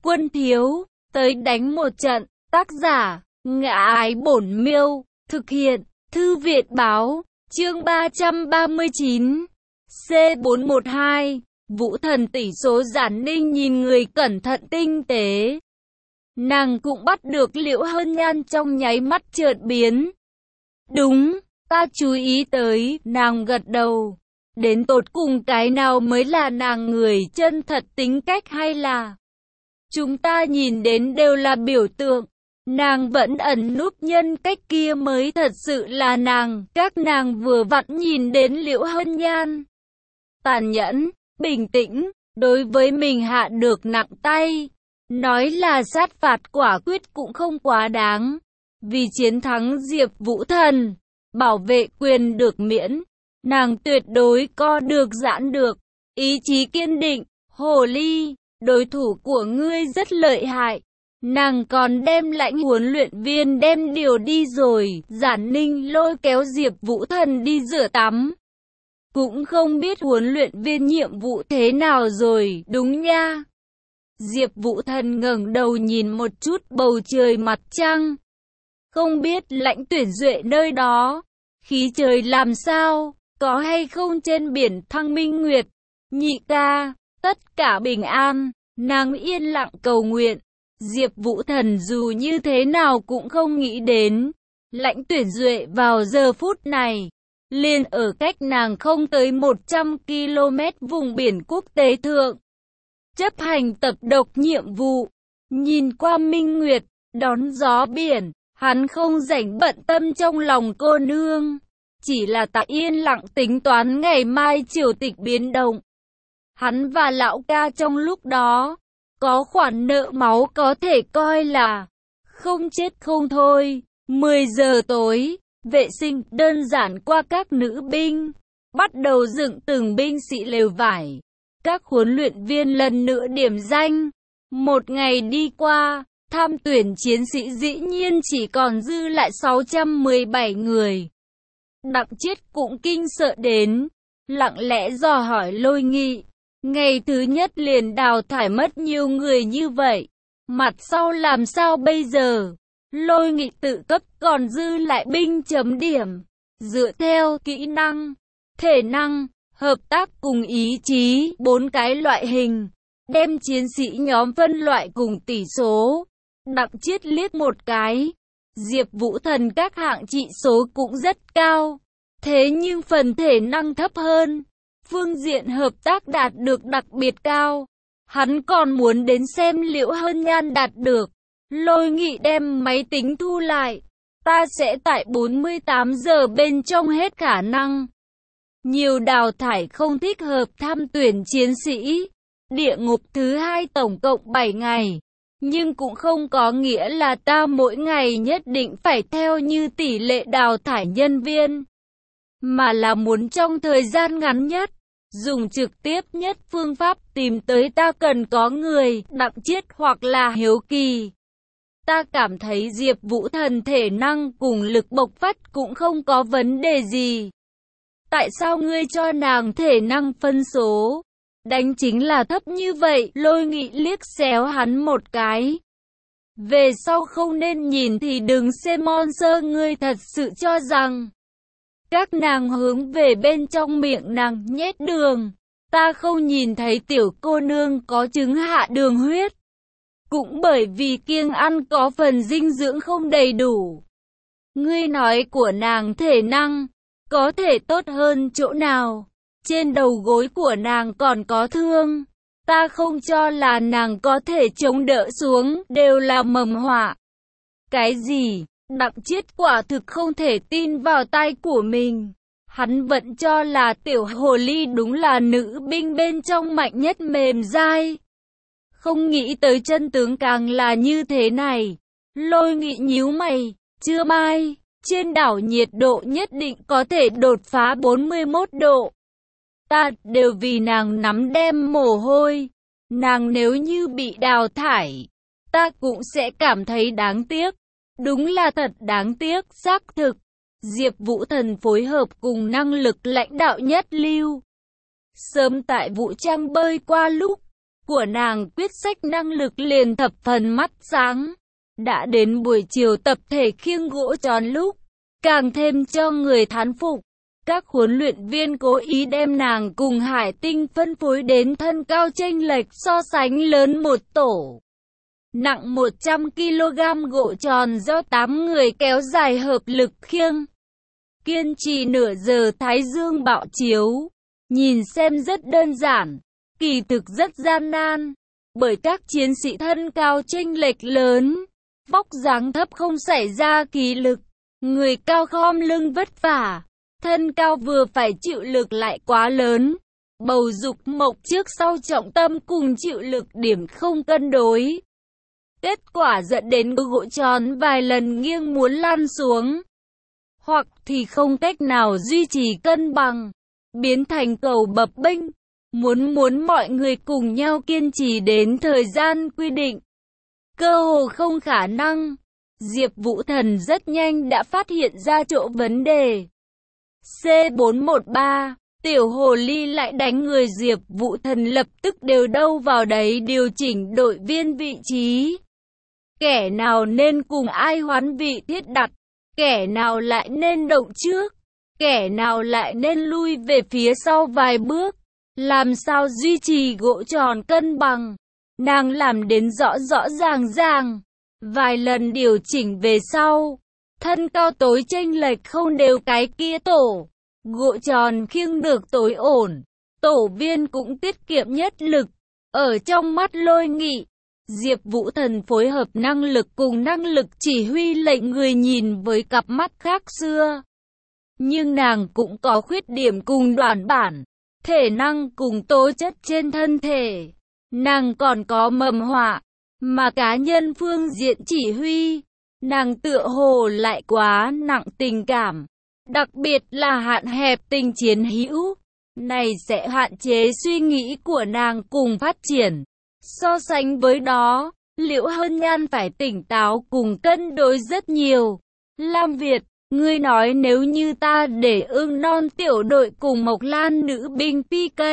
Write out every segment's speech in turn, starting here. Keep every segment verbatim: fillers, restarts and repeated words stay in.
Quân thiếu, tới đánh một trận. Tác giả, Ngã Ái Bổn Miêu. Thực hiện, Thư viện báo. Chương ba trăm ba mươi chín. C bốn một hai. Vũ Thần tỷ số Giản Ninh nhìn người cẩn thận tinh tế. Nàng cũng bắt được Liễu Hân Nhan trong nháy mắt chợt biến. Đúng, ta chú ý tới, nàng gật đầu. Đến tột cùng cái nào mới là nàng người chân thật, tính cách hay là chúng ta nhìn đến đều là biểu tượng. Nàng vẫn ẩn núp nhân cách kia mới thật sự là nàng. Các nàng vừa vặn nhìn đến Liễu Hân Nhan tàn nhẫn, bình tĩnh, đối với mình hạ được nặng tay. Nói là sát phạt quả quyết cũng không quá đáng. Vì chiến thắng Diệp Vũ Thần, bảo vệ quyền được miễn, nàng tuyệt đối co được giãn được. Ý chí kiên định, hồ ly, đối thủ của ngươi rất lợi hại. Nàng còn đem lãnh huấn luyện viên đem điều đi rồi. Giản Ninh lôi kéo Diệp Vũ Thần đi rửa tắm. Cũng không biết huấn luyện viên nhiệm vụ thế nào rồi, đúng nha. Diệp Vũ Thần ngẩng đầu nhìn một chút bầu trời mặt trăng. Không biết lãnh tuyển duệ nơi đó, khí trời làm sao, có hay không trên biển Thăng Minh Nguyệt. Nhị ca, tất cả bình an, nàng yên lặng cầu nguyện. Diệp Vũ Thần dù như thế nào cũng không nghĩ đến, lãnh tuyển duệ vào giờ phút này, liền ở cách nàng không tới một trăm ki lô mét vùng biển quốc tế thượng. Chấp hành tập độc nhiệm vụ, nhìn qua Minh Nguyệt, đón gió biển, hắn không rảnh bận tâm trong lòng cô nương. Chỉ là tại yên lặng tính toán ngày mai triều tịch biến động. Hắn và lão ca trong lúc đó, có khoản nợ máu có thể coi là không chết không thôi. mười giờ tối, vệ sinh đơn giản qua các nữ binh, bắt đầu dựng từng binh sĩ lều vải. Các huấn luyện viên lần nữa điểm danh. Một ngày đi qua, tham tuyển chiến sĩ dĩ nhiên chỉ còn dư lại sáu trăm mười bảy người. Đặng Chiết cũng kinh sợ đến, lặng lẽ dò hỏi Lôi Nghị. Ngày thứ nhất liền đào thải mất nhiều người như vậy, mặt sau làm sao bây giờ? Lôi Nghị tự cấp còn dư lại binh chấm điểm, dựa theo kỹ năng, thể năng, hợp tác cùng ý chí, bốn cái loại hình, đem chiến sĩ nhóm phân loại cùng tỷ số. Đặng Chiết liếc một cái, Diệp Vũ Thần các hạng trị số cũng rất cao, thế nhưng phần thể năng thấp hơn. Phương diện hợp tác đạt được đặc biệt cao. Hắn còn muốn đến xem Liễu Hân Nhan đạt được. Lôi Nghị đem máy tính thu lại. Ta sẽ tại bốn mươi tám giờ bên trong hết khả năng. Nhiều đào thải không thích hợp tham tuyển chiến sĩ. Địa ngục thứ hai tổng cộng bảy ngày. Nhưng cũng không có nghĩa là ta mỗi ngày nhất định phải theo như tỷ lệ đào thải nhân viên. Mà là muốn trong thời gian ngắn nhất, dùng trực tiếp nhất phương pháp tìm tới ta cần có người, Đặng Chiết hoặc là Hiếu Kỳ. Ta cảm thấy Diệp Vũ Thần thể năng cùng lực bộc phát cũng không có vấn đề gì. Tại sao ngươi cho nàng thể năng phân số đánh chính là thấp như vậy? Lôi Nghị liếc xéo hắn một cái. Về sau không nên nhìn thì đừng xem monster. Ngươi thật sự cho rằng các nàng hướng về bên trong miệng nàng nhét đường. Ta không nhìn thấy tiểu cô nương có chứng hạ đường huyết. Cũng bởi vì kiêng ăn có phần dinh dưỡng không đầy đủ. Ngươi nói của nàng thể năng có thể tốt hơn chỗ nào? Trên đầu gối của nàng còn có thương. Ta không cho là nàng có thể chống đỡ xuống, đều là mầm họa. Cái gì? Đặng Chiết quả thực không thể tin vào tai của mình. Hắn vẫn cho là tiểu hồ ly đúng là nữ binh bên trong mạnh nhất mềm dai. Không nghĩ tới chân tướng càng là như thế này. Lôi Nghị nhíu mày, trưa mai, trên đảo nhiệt độ nhất định có thể đột phá bốn mươi mốt độ. Ta đều vì nàng nắm đem mồ hôi. Nàng nếu như bị đào thải, ta cũng sẽ cảm thấy đáng tiếc. Đúng là thật đáng tiếc, xác thực. Diệp Vũ Thần phối hợp cùng năng lực lãnh đạo nhất lưu. Sớm tại vũ trang bơi qua lúc, của nàng quyết sách năng lực liền thập phần mắt sáng. Đã đến buổi chiều tập thể khiêng gỗ tròn lúc, càng thêm cho người thán phục. Các huấn luyện viên cố ý đem nàng cùng Hải Tinh phân phối đến thân cao chênh lệch so sánh lớn một tổ. Nặng một trăm ki lô gam gỗ tròn do tám người kéo dài hợp lực khiêng. Kiên trì nửa giờ thái dương bạo chiếu. Nhìn xem rất đơn giản, kỳ thực rất gian nan. Bởi các chiến sĩ thân cao chênh lệch lớn, vóc dáng thấp không xảy ra kỳ lực. Người cao khom lưng vất vả, thân cao vừa phải chịu lực lại quá lớn. Bầu dục mộc trước sau trọng tâm cùng chịu lực điểm không cân đối. Kết quả dẫn đến gỗ tròn vài lần nghiêng muốn lăn xuống. Hoặc thì không cách nào duy trì cân bằng, biến thành cầu bập bênh. Muốn muốn mọi người cùng nhau kiên trì đến thời gian quy định, cơ hồ không khả năng. Diệp Vũ Thần rất nhanh đã phát hiện ra chỗ vấn đề. C bốn một ba, tiểu hồ ly lại đánh người. Diệp Vũ Thần lập tức đều đâu vào đấy điều chỉnh đội viên vị trí. Kẻ nào nên cùng ai hoán vị thiết đặt, kẻ nào lại nên động trước, kẻ nào lại nên lui về phía sau vài bước. Làm sao duy trì gỗ tròn cân bằng, nàng làm đến rõ rõ ràng ràng. Vài lần điều chỉnh về sau, thân cao tối chênh lệch không đều cái kia tổ, gỗ tròn khiêng được tối ổn, tổ viên cũng tiết kiệm nhất lực. Ở trong mắt Lôi Nghị, Diệp Vũ Thần phối hợp năng lực cùng năng lực chỉ huy lệnh người nhìn với cặp mắt khác xưa. Nhưng nàng cũng có khuyết điểm cùng đoạn bản, thể năng cùng tố chất trên thân thể. Nàng còn có mầm họa, mà cá nhân phương diện chỉ huy, nàng tựa hồ lại quá nặng tình cảm, đặc biệt là hạn hẹp tình chiến hữu. Này sẽ hạn chế suy nghĩ của nàng cùng phát triển. So sánh với đó, Liễu Hân Nhan phải tỉnh táo cùng cân đối rất nhiều. Lam Việt, ngươi nói nếu như ta để Ưng Non tiểu đội cùng Mộc Lan nữ binh pê ca,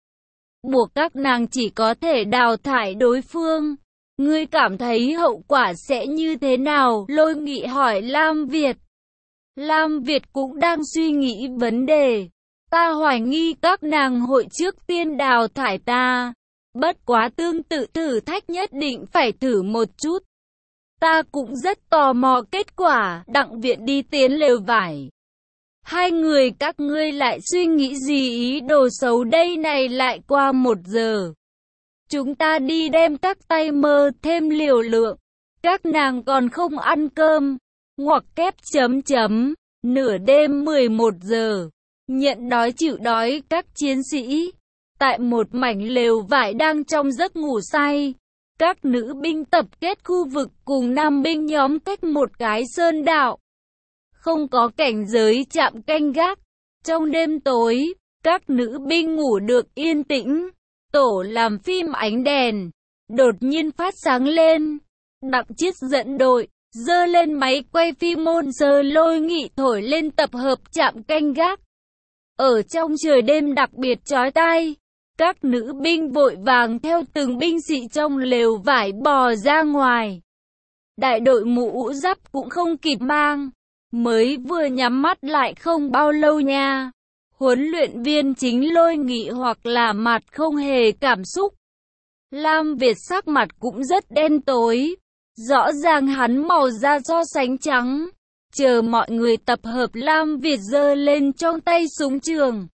buộc các nàng chỉ có thể đào thải đối phương, ngươi cảm thấy hậu quả sẽ như thế nào? Lôi Nghị hỏi Lam Việt. Lam Việt cũng đang suy nghĩ vấn đề. Ta hoài nghi các nàng hội trước tiên đào thải ta. Bất quá tương tự thử thách nhất định phải thử một chút. Ta cũng rất tò mò kết quả. Đặng Viện đi tiến lều vải. Hai người các ngươi lại suy nghĩ gì ý đồ xấu đây này? Lại qua một giờ, chúng ta đi đem các tay mơ thêm liều lượng. Các nàng còn không ăn cơm. Ngoặc kép chấm chấm. Nửa đêm mười một giờ. Nhận đói chịu đói các chiến sĩ. Tại một mảnh lều vải đang trong giấc ngủ say. Các nữ binh tập kết khu vực cùng nam binh nhóm cách một cái sơn đạo. Không có cảnh giới chạm canh gác. Trong đêm tối, các nữ binh ngủ được yên tĩnh. Tổ làm phim ánh đèn đột nhiên phát sáng lên. Đặng Chiết dẫn đội, giơ lên máy quay phim môn giờ Lôi Nghị thổi lên tập hợp chạm canh gác. Ở trong trời đêm đặc biệt chói tai, các nữ binh vội vàng theo từng binh sĩ trong lều vải bò ra ngoài. Đại đội mũ giáp cũng không kịp mang, mới vừa nhắm mắt lại không bao lâu nha. Huấn luyện viên chính Lôi Nghị hoặc là mặt không hề cảm xúc. Lam Việt sắc mặt cũng rất đen tối, rõ ràng hắn màu da so sánh trắng. Chờ mọi người tập hợp, Lam Việt giơ lên trong tay súng trường.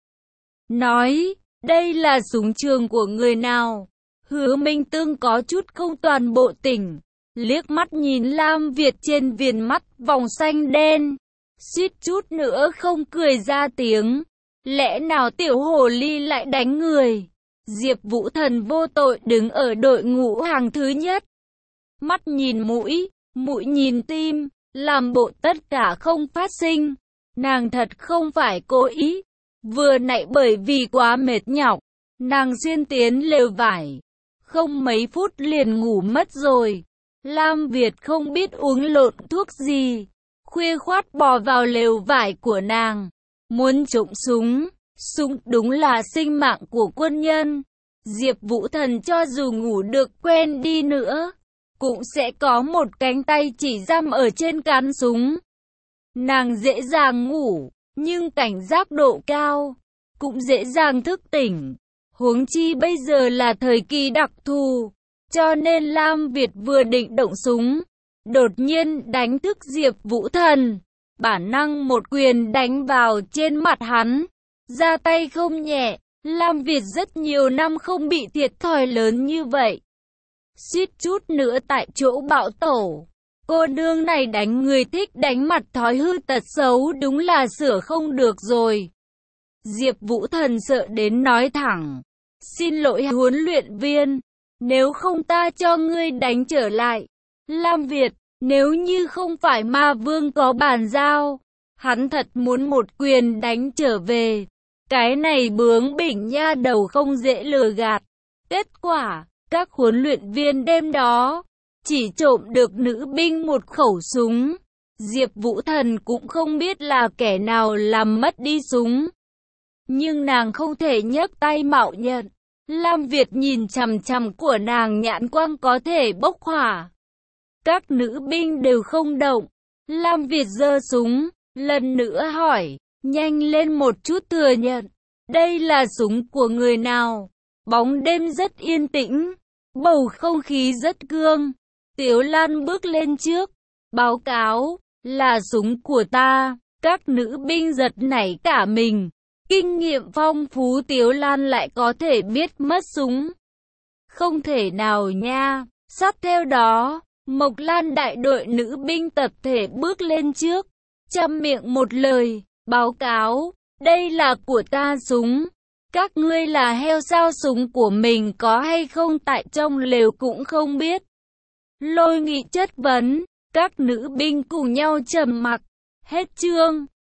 Nói, đây là súng trường của người nào? Hứa Minh Tương có chút không toàn bộ tỉnh. Liếc mắt nhìn Lam Việt trên viền mắt vòng xanh đen. Suýt chút nữa không cười ra tiếng. Lẽ nào tiểu hồ ly lại đánh người? Diệp Vũ Thần vô tội đứng ở đội ngũ hàng thứ nhất. Mắt nhìn mũi, mũi nhìn tim. Làm bộ tất cả không phát sinh. Nàng thật không phải cố ý. Vừa nãy bởi vì quá mệt nhọc, nàng xuyên tiến lều vải. Không mấy phút liền ngủ mất rồi. Lam Việt không biết uống lộn thuốc gì. Khuya khoát bò vào lều vải của nàng. Muốn trộm súng. Súng đúng là sinh mạng của quân nhân. Diệp Vũ Thần cho dù ngủ được quen đi nữa, cũng sẽ có một cánh tay chỉ giam ở trên cán súng. Nàng dễ dàng ngủ, nhưng cảnh giác độ cao, cũng dễ dàng thức tỉnh. Huống chi bây giờ là thời kỳ đặc thù, cho nên Lam Việt vừa định động súng, đột nhiên đánh thức Diệp Vũ Thần. Bản năng một quyền đánh vào trên mặt hắn, ra tay không nhẹ. Lam Việt rất nhiều năm không bị thiệt thòi lớn như vậy, suýt chút nữa tại chỗ bạo tổ. Cô nương này đánh người thích đánh mặt, thói hư tật xấu đúng là sửa không được rồi. Diệp Vũ Thần sợ đến nói thẳng, xin lỗi huấn luyện viên, nếu không ta cho ngươi đánh trở lại. Lam Việt, nếu như không phải Ma Vương có bàn giao, hắn thật muốn một quyền đánh trở về. Cái này bướng bỉnh nha đầu không dễ lừa gạt. Kết quả, các huấn luyện viên đêm đó chỉ trộm được nữ binh một khẩu súng. Diệp Vũ Thần cũng không biết là kẻ nào làm mất đi súng, nhưng nàng không thể nhấc tay mạo nhận. Lam Việt nhìn chằm chằm của nàng, nhãn quang có thể bốc hỏa. Các nữ binh đều không động. Lam Việt giơ súng, lần nữa hỏi, nhanh lên một chút thừa nhận, đây là súng của người nào? Bóng đêm rất yên tĩnh, bầu không khí rất cương. Tiếu Lan bước lên trước, báo cáo, là súng của ta. Các nữ binh giật nảy cả mình. Kinh nghiệm phong phú Tiếu Lan lại có thể biết mất súng. Không thể nào nha. Sát theo đó, Mộc Lan đại đội nữ binh tập thể bước lên trước, chăm miệng một lời, báo cáo, đây là của ta súng. Các ngươi là heo sao, súng của mình có hay không tại trong lều cũng không biết. Lôi Nghị chất vấn, các nữ binh cùng nhau trầm mặc. Hết chương.